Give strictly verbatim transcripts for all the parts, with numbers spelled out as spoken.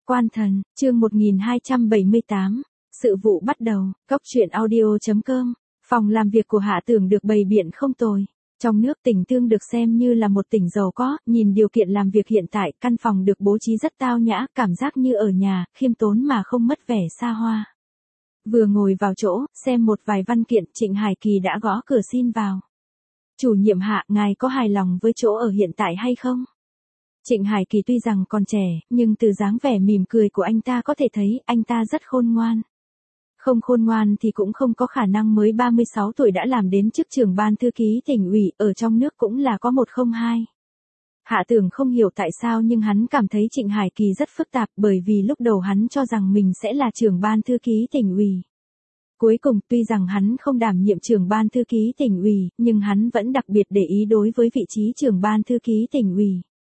Quan thần, chương một nghìn hai trăm bảy mươi tám, sự vụ bắt đầu, góc truyện audio.com, phòng làm việc của Hạ Tưởng được bày biện không tồi. Trong nước Tỉnh Tương được xem như là một tỉnh giàu có, nhìn điều kiện làm việc hiện tại, căn phòng được bố trí rất tao nhã, cảm giác như ở nhà, khiêm tốn mà không mất vẻ xa hoa. Vừa ngồi vào chỗ, xem một vài văn kiện, Trịnh Hải Kỳ đã gõ cửa xin vào. Chủ nhiệm Hạ, ngài có hài lòng với chỗ ở hiện tại hay không? Trịnh Hải Kỳ tuy rằng còn trẻ, nhưng từ dáng vẻ mỉm cười của anh ta có thể thấy anh ta rất khôn ngoan. Không khôn ngoan thì cũng không có khả năng mới ba mươi sáu tuổi đã làm đến chức trưởng ban thư ký tỉnh ủy, ở trong nước cũng là có một không hai. Hạ Tưởng không hiểu tại sao nhưng hắn cảm thấy Trịnh Hải Kỳ rất phức tạp bởi vì lúc đầu hắn cho rằng mình sẽ là trưởng ban thư ký tỉnh ủy. Cuối cùng tuy rằng hắn không đảm nhiệm trưởng ban thư ký tỉnh ủy, nhưng hắn vẫn đặc biệt để ý đối với vị trí trưởng ban thư ký tỉnh ủy.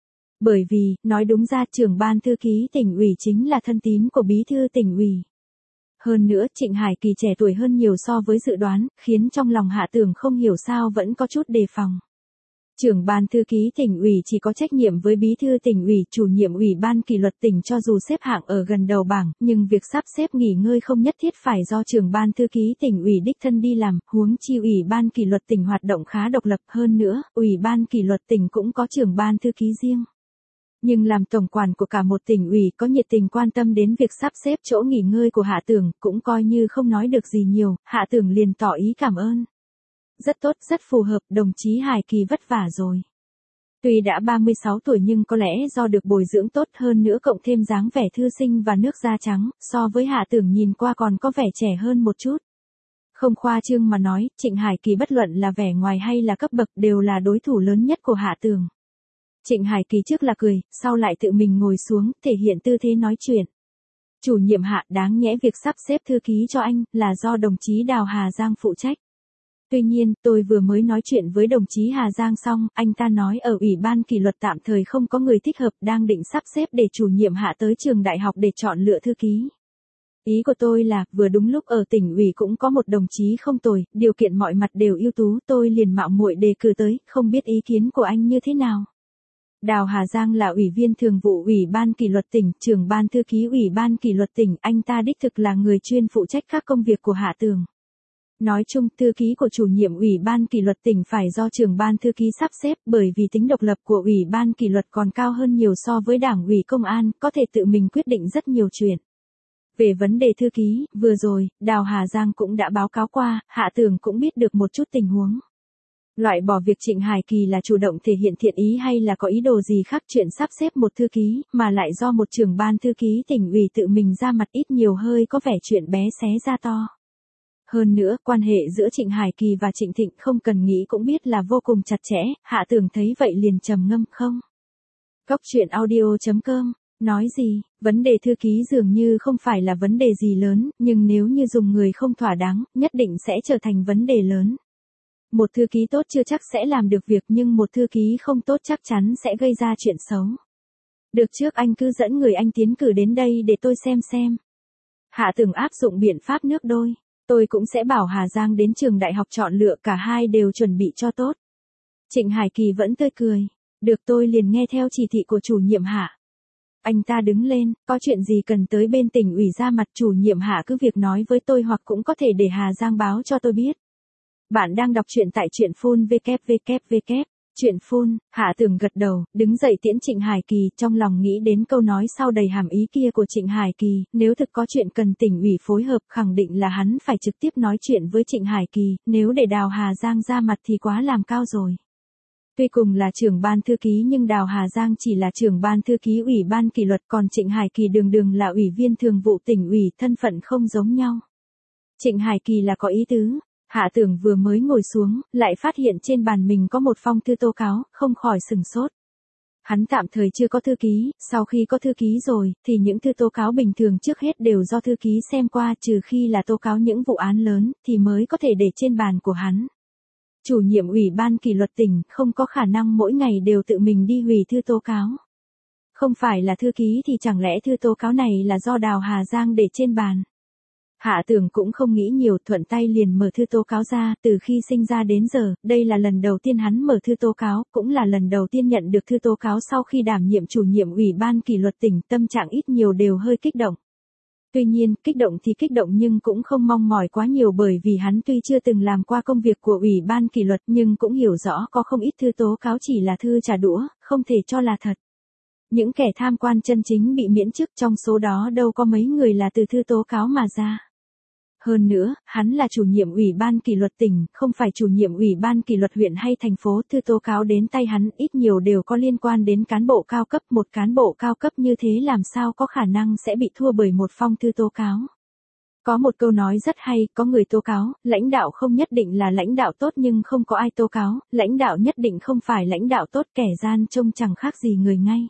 Bởi vì, nói đúng ra trưởng ban thư ký tỉnh ủy chính là thân tín của bí thư tỉnh ủy. Hơn nữa, Trịnh Hải Kỳ trẻ tuổi hơn nhiều so với dự đoán, khiến trong lòng Hạ Tưởng không hiểu sao vẫn có chút đề phòng. Trưởng ban thư ký tỉnh ủy chỉ có trách nhiệm với bí thư tỉnh ủy, chủ nhiệm ủy ban kỷ luật tỉnh cho dù xếp hạng ở gần đầu bảng, nhưng việc sắp xếp nghỉ ngơi không nhất thiết phải do trưởng ban thư ký tỉnh ủy đích thân đi làm, huống chi ủy ban kỷ luật tỉnh hoạt động khá độc lập hơn nữa, ủy ban kỷ luật tỉnh cũng có trưởng ban thư ký riêng. Nhưng làm tổng quản của cả một tỉnh ủy có nhiệt tình quan tâm đến việc sắp xếp chỗ nghỉ ngơi của Hạ Tưởng, cũng coi như không nói được gì nhiều, Hạ Tưởng liền tỏ ý cảm ơn. Rất tốt, rất phù hợp, đồng chí Hải Kỳ vất vả rồi. Tuy đã ba mươi sáu tuổi nhưng có lẽ do được bồi dưỡng tốt hơn nữa cộng thêm dáng vẻ thư sinh và nước da trắng, so với Hạ Tưởng nhìn qua còn có vẻ trẻ hơn một chút. Không khoa trương mà nói, Trịnh Hải Kỳ bất luận là vẻ ngoài hay là cấp bậc đều là đối thủ lớn nhất của Hạ Tưởng. Trịnh Hải Kỳ trước là cười, sau lại tự mình ngồi xuống, thể hiện tư thế nói chuyện. Chủ nhiệm Hạ, đáng nhẽ việc sắp xếp thư ký cho anh, là do đồng chí Đào Hà Giang phụ trách. Tuy nhiên, tôi vừa mới nói chuyện với đồng chí Hà Giang xong, anh ta nói ở ủy ban kỷ luật tạm thời không có người thích hợp, đang định sắp xếp để chủ nhiệm Hạ tới trường đại học để chọn lựa thư ký. Ý của tôi là, vừa đúng lúc ở tỉnh ủy cũng có một đồng chí không tồi, điều kiện mọi mặt đều ưu tú, tôi liền mạo muội đề cử tới, không biết ý kiến của anh như thế nào. Đào Hà Giang là ủy viên thường vụ ủy ban kỷ luật tỉnh, trưởng ban thư ký ủy ban kỷ luật tỉnh, anh ta đích thực là người chuyên phụ trách các công việc của Hạ Tưởng. Nói chung, thư ký của chủ nhiệm ủy ban kỷ luật tỉnh phải do trưởng ban thư ký sắp xếp, bởi vì tính độc lập của ủy ban kỷ luật còn cao hơn nhiều so với đảng ủy công an, có thể tự mình quyết định rất nhiều chuyện. Về vấn đề thư ký, vừa rồi, Đào Hà Giang cũng đã báo cáo qua, Hạ Tưởng cũng biết được một chút tình huống. Loại bỏ việc Trịnh Hải Kỳ là chủ động thể hiện thiện ý hay là có ý đồ gì khác chuyện sắp xếp một thư ký, mà lại do một trưởng ban thư ký tỉnh ủy tự mình ra mặt ít nhiều hơi có vẻ chuyện bé xé ra to. Hơn nữa, quan hệ giữa Trịnh Hải Kỳ và Trịnh Thịnh không cần nghĩ cũng biết là vô cùng chặt chẽ, Hạ Tưởng thấy vậy liền trầm ngâm không. Góc truyện audio.com, nói gì, vấn đề thư ký dường như không phải là vấn đề gì lớn, nhưng nếu như dùng người không thỏa đáng, nhất định sẽ trở thành vấn đề lớn. Một thư ký tốt chưa chắc sẽ làm được việc nhưng một thư ký không tốt chắc chắn sẽ gây ra chuyện xấu. Được trước anh cứ dẫn người anh tiến cử đến đây để tôi xem xem. Hạ Tưởng áp dụng biện pháp nước đôi. Tôi cũng sẽ bảo Hà Giang đến trường đại học chọn lựa, cả hai đều chuẩn bị cho tốt. Trịnh Hải Kỳ vẫn tươi cười. Được, tôi liền nghe theo chỉ thị của chủ nhiệm Hạ. Anh ta đứng lên, có chuyện gì cần tới bên tỉnh ủy ra mặt, chủ nhiệm Hạ cứ việc nói với tôi hoặc cũng có thể để Hà Giang báo cho tôi biết. Bạn đang đọc truyện tại truyện phun vê vê vê. Truyện phun, Hạ Tưởng gật đầu, đứng dậy tiễn Trịnh Hải Kỳ, trong lòng nghĩ đến câu nói sau đầy hàm ý kia của Trịnh Hải Kỳ, nếu thực có chuyện cần tỉnh ủy phối hợp, khẳng định là hắn phải trực tiếp nói chuyện với Trịnh Hải Kỳ, nếu để Đào Hà Giang ra mặt thì quá làm cao rồi. Tuy cùng là trưởng ban thư ký nhưng Đào Hà Giang chỉ là trưởng ban thư ký ủy ban kỷ luật, còn Trịnh Hải Kỳ đường đường là ủy viên thường vụ tỉnh ủy, thân phận không giống nhau. Trịnh Hải Kỳ là có ý tứ. Hạ Tưởng vừa mới ngồi xuống, lại phát hiện trên bàn mình có một phong thư tố cáo, không khỏi sừng sốt. Hắn tạm thời chưa có thư ký, sau khi có thư ký rồi, thì những thư tố cáo bình thường trước hết đều do thư ký xem qua, trừ khi là tố cáo những vụ án lớn, thì mới có thể để trên bàn của hắn. Chủ nhiệm ủy ban kỷ luật tỉnh không có khả năng mỗi ngày đều tự mình đi hủy thư tố cáo. Không phải là thư ký thì chẳng lẽ thư tố cáo này là do Đào Hà Giang để trên bàn. Hạ Tường cũng không nghĩ nhiều, thuận tay liền mở thư tố cáo ra, từ khi sinh ra đến giờ, đây là lần đầu tiên hắn mở thư tố cáo, cũng là lần đầu tiên nhận được thư tố cáo sau khi đảm nhiệm chủ nhiệm ủy ban kỷ luật tỉnh, tâm trạng ít nhiều đều hơi kích động. Tuy nhiên, kích động thì kích động nhưng cũng không mong mỏi quá nhiều bởi vì hắn tuy chưa từng làm qua công việc của ủy ban kỷ luật nhưng cũng hiểu rõ có không ít thư tố cáo chỉ là thư trả đũa, không thể cho là thật. Những kẻ tham quan chân chính bị miễn chức trong số đó đâu có mấy người là từ thư tố cáo mà ra. Hơn nữa, hắn là chủ nhiệm ủy ban kỷ luật tỉnh, không phải chủ nhiệm ủy ban kỷ luật huyện hay thành phố. Thư tố cáo đến tay hắn ít nhiều đều có liên quan đến cán bộ cao cấp. Một cán bộ cao cấp như thế làm sao có khả năng sẽ bị thua bởi một phong thư tố cáo. Có một câu nói rất hay, có người tố cáo, lãnh đạo không nhất định là lãnh đạo tốt nhưng không có ai tố cáo, lãnh đạo nhất định không phải lãnh đạo tốt, kẻ gian trông chẳng khác gì người ngay.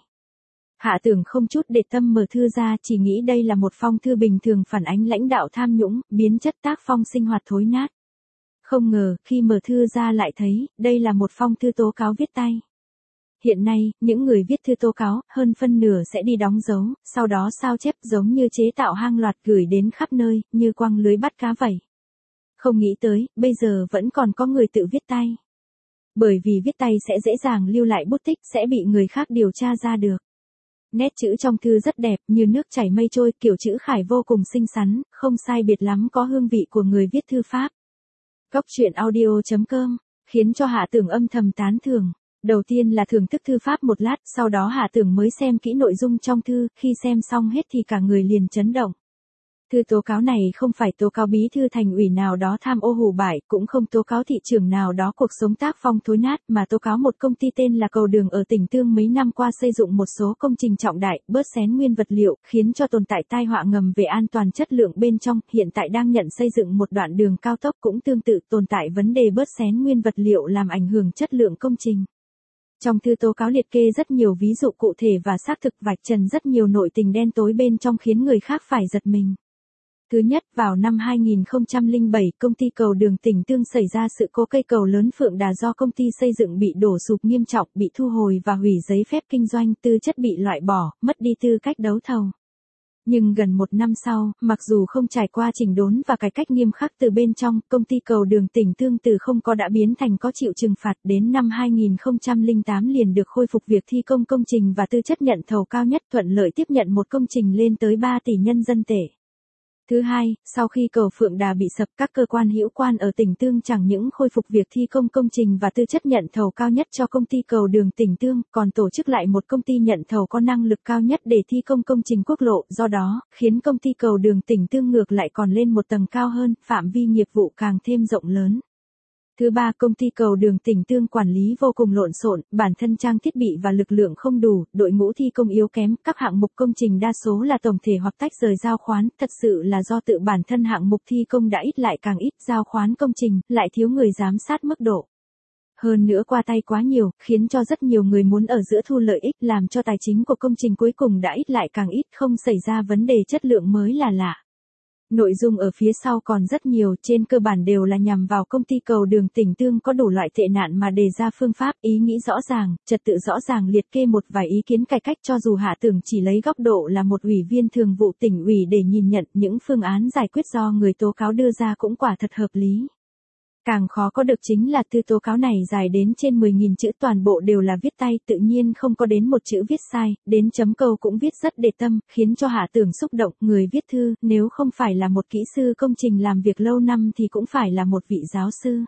Hạ Tường không chút để tâm mở thư ra, chỉ nghĩ đây là một phong thư bình thường phản ánh lãnh đạo tham nhũng, biến chất tác phong sinh hoạt thối nát. Không ngờ, khi mở thư ra lại thấy, đây là một phong thư tố cáo viết tay. Hiện nay, những người viết thư tố cáo, hơn phân nửa sẽ đi đóng dấu, sau đó sao chép giống như chế tạo hang loạt gửi đến khắp nơi, như quăng lưới bắt cá vậy. Không nghĩ tới, bây giờ vẫn còn có người tự viết tay. Bởi vì viết tay sẽ dễ dàng lưu lại bút tích, sẽ bị người khác điều tra ra được. Nét chữ trong thư rất đẹp, như nước chảy mây trôi, kiểu chữ khải vô cùng xinh xắn, không sai biệt lắm có hương vị của người viết thư pháp. Góc truyện audio chấm com, khiến cho Hạ Tường âm thầm tán thưởng. Đầu tiên là thưởng thức thư pháp một lát, sau đó Hạ Tường mới xem kỹ nội dung trong thư, khi xem xong hết thì cả người liền chấn động. Thư tố cáo này không phải tố cáo bí thư thành ủy nào đó tham ô hủ bại, cũng không tố cáo thị trưởng nào đó cuộc sống tác phong thối nát, mà tố cáo một công ty tên là Cầu Đường ở tỉnh Tương mấy năm qua xây dựng một số công trình trọng đại, bớt xén nguyên vật liệu, khiến cho tồn tại tai họa ngầm về an toàn chất lượng bên trong, hiện tại đang nhận xây dựng một đoạn đường cao tốc cũng tương tự tồn tại vấn đề bớt xén nguyên vật liệu làm ảnh hưởng chất lượng công trình. Trong thư tố cáo liệt kê rất nhiều ví dụ cụ thể và xác thực vạch trần rất nhiều nội tình đen tối bên trong khiến người khác phải giật mình. Thứ nhất, vào năm hai nghìn không trăm lẻ bảy, công ty Cầu Đường tỉnh Tương xảy ra sự cố cây cầu lớn Phượng Đà do công ty xây dựng bị đổ sụp nghiêm trọng, bị thu hồi và hủy giấy phép kinh doanh, tư chất bị loại bỏ, mất đi tư cách đấu thầu. Nhưng gần một năm sau, mặc dù không trải qua chỉnh đốn và cải cách nghiêm khắc từ bên trong, công ty Cầu Đường tỉnh Tương từ không có đã biến thành có chịu trừng phạt, đến năm hai nghìn không trăm lẻ tám liền được khôi phục việc thi công công trình và tư chất nhận thầu cao nhất, thuận lợi tiếp nhận một công trình lên tới ba tỷ nhân dân tệ. Thứ hai, sau khi cầu Phượng Đà bị sập, các cơ quan hữu quan ở tỉnh Tương chẳng những khôi phục việc thi công công trình và tư chất nhận thầu cao nhất cho công ty Cầu Đường tỉnh Tương, còn tổ chức lại một công ty nhận thầu có năng lực cao nhất để thi công công trình quốc lộ, do đó, khiến công ty Cầu Đường tỉnh Tương ngược lại còn lên một tầng cao hơn, phạm vi nghiệp vụ càng thêm rộng lớn. Thứ ba, công ty Cầu Đường tỉnh Tương quản lý vô cùng lộn xộn, bản thân trang thiết bị và lực lượng không đủ, đội ngũ thi công yếu kém, các hạng mục công trình đa số là tổng thể hoặc tách rời giao khoán, thật sự là do tự bản thân hạng mục thi công đã ít lại càng ít, giao khoán công trình lại thiếu người giám sát mức độ. Hơn nữa qua tay quá nhiều, khiến cho rất nhiều người muốn ở giữa thu lợi ích, làm cho tài chính của công trình cuối cùng đã ít lại càng ít, không xảy ra vấn đề chất lượng mới là lạ. Nội dung ở phía sau còn rất nhiều, trên cơ bản đều là nhằm vào công ty Cầu Đường tỉnh Tương có đủ loại tệ nạn mà đề ra phương pháp, ý nghĩ rõ ràng, trật tự rõ ràng, liệt kê một vài ý kiến cải cách. Cho dù Hạ Tường chỉ lấy góc độ là một ủy viên thường vụ tỉnh ủy để nhìn nhận, những phương án giải quyết do người tố cáo đưa ra cũng quả thật hợp lý. Càng khó có được chính là thư tố cáo này dài đến trên mười nghìn chữ, toàn bộ đều là viết tay, tự nhiên không có đến một chữ viết sai, đến chấm câu cũng viết rất để tâm, khiến cho Hạ Tường xúc động. Người viết thư, nếu không phải là một kỹ sư công trình làm việc lâu năm thì cũng phải là một vị giáo sư.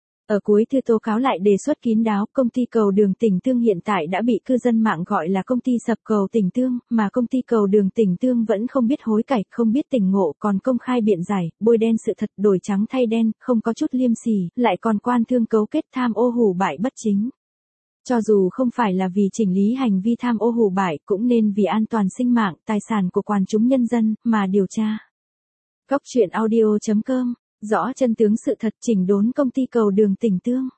Ở cuối thư tố cáo lại đề xuất kín đáo, công ty Cầu Đường tỉnh Tương hiện tại đã bị cư dân mạng gọi là công ty sập cầu tỉnh Tương, mà công ty Cầu Đường tỉnh Tương vẫn không biết hối cải, không biết tỉnh ngộ, còn công khai biện giải, bôi đen sự thật, đổi trắng thay đen, không có chút liêm sỉ, lại còn quan thương cấu kết tham ô hủ bại bất chính. Cho dù không phải là vì chỉnh lý hành vi tham ô hủ bại, cũng nên vì an toàn sinh mạng, tài sản của quần chúng nhân dân, mà điều tra. Góc truyện audio chấm com, rõ chân tướng sự thật, chỉnh đốn công ty Cầu Đường tỉnh Tương.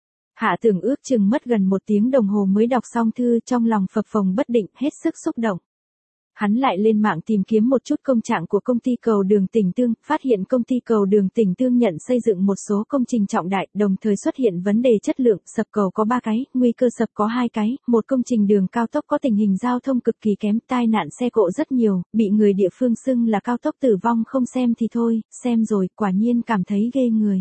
Hạ Tường ước chừng mất gần một tiếng đồng hồ mới đọc xong thư, trong lòng phập phồng bất định, hết sức xúc động. Hắn lại lên mạng tìm kiếm một chút công trạng của công ty cầu đường Tỉnh Tương, phát hiện công ty cầu đường Tỉnh Tương nhận xây dựng một số công trình trọng đại, đồng thời xuất hiện vấn đề chất lượng, sập cầu có ba cái, nguy cơ sập có hai cái, một công trình đường cao tốc có tình hình giao thông cực kỳ kém, tai nạn xe cộ rất nhiều, bị người địa phương xưng là cao tốc tử vong, không xem thì thôi, xem rồi, quả nhiên cảm thấy ghê người.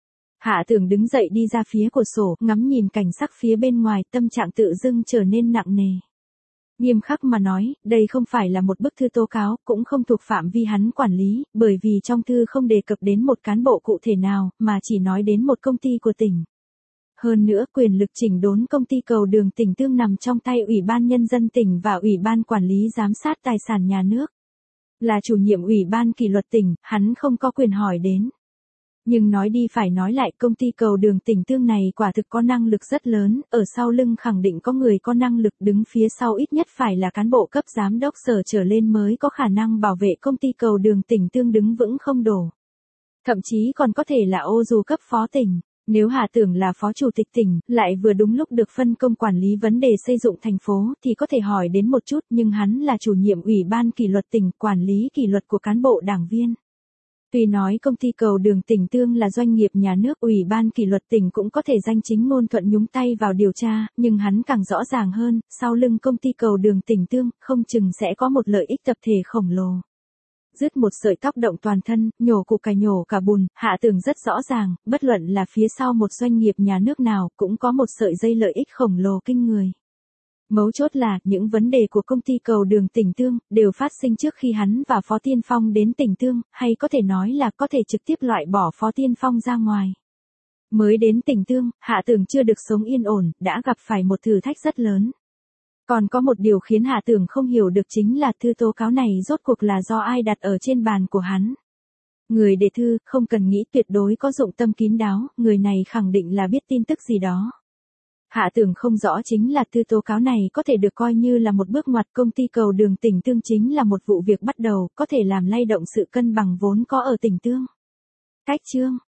Hạ Tường đứng dậy đi ra phía cửa sổ, ngắm nhìn cảnh sắc phía bên ngoài, tâm trạng tự dưng trở nên nặng nề. Nghiêm khắc mà nói, đây không phải là một bức thư tố cáo, cũng không thuộc phạm vi hắn quản lý, bởi vì trong thư không đề cập đến một cán bộ cụ thể nào, mà chỉ nói đến một công ty của tỉnh. Hơn nữa, quyền lực chỉnh đốn công ty cầu đường Tỉnh Tương nằm trong tay Ủy ban Nhân dân tỉnh và Ủy ban Quản lý Giám sát Tài sản Nhà nước. Là chủ nhiệm Ủy ban Kỷ luật tỉnh, hắn không có quyền hỏi đến. Nhưng nói đi phải nói lại, công ty cầu đường Tỉnh Tương này quả thực có năng lực rất lớn, ở sau lưng khẳng định có người có năng lực, đứng phía sau ít nhất phải là cán bộ cấp giám đốc sở trở lên mới có khả năng bảo vệ công ty cầu đường Tỉnh Tương đứng vững không đổ. Thậm chí còn có thể là ô dù cấp phó tỉnh. Nếu Hạ Tưởng là phó chủ tịch tỉnh, lại vừa đúng lúc được phân công quản lý vấn đề xây dựng thành phố, thì có thể hỏi đến một chút, nhưng hắn là chủ nhiệm Ủy ban Kỷ luật tỉnh, quản lý kỷ luật của cán bộ đảng viên. Tuy nói công ty cầu đường Tỉnh Tương là doanh nghiệp nhà nước, Ủy ban Kỷ luật tỉnh cũng có thể danh chính ngôn thuận nhúng tay vào điều tra, nhưng hắn càng rõ ràng hơn, sau lưng công ty cầu đường Tỉnh Tương, không chừng sẽ có một lợi ích tập thể khổng lồ. Dứt một sợi tóc động toàn thân, nhổ củ cải nhổ cả bùn, Hạ Tường rất rõ ràng, bất luận là phía sau một doanh nghiệp nhà nước nào, cũng có một sợi dây lợi ích khổng lồ kinh người. Mấu chốt là, những vấn đề của công ty cầu đường Tỉnh Tương, đều phát sinh trước khi hắn và Phó Tiên Phong đến Tỉnh Tương, hay có thể nói là có thể trực tiếp loại bỏ Phó Tiên Phong ra ngoài. Mới đến Tỉnh Tương, Hạ Tường chưa được sống yên ổn, đã gặp phải một thử thách rất lớn. Còn có một điều khiến Hạ Tường không hiểu được chính là thư tố cáo này rốt cuộc là do ai đặt ở trên bàn của hắn. Người đề thư, không cần nghĩ, tuyệt đối có dụng tâm kín đáo, người này khẳng định là biết tin tức gì đó. Hạ Tường không rõ chính là thư tố cáo này có thể được coi như là một bước ngoặt, công ty cầu đường Tỉnh Tương chính là một vụ việc bắt đầu, có thể làm lay động sự cân bằng vốn có ở Tỉnh Tương. Cách chương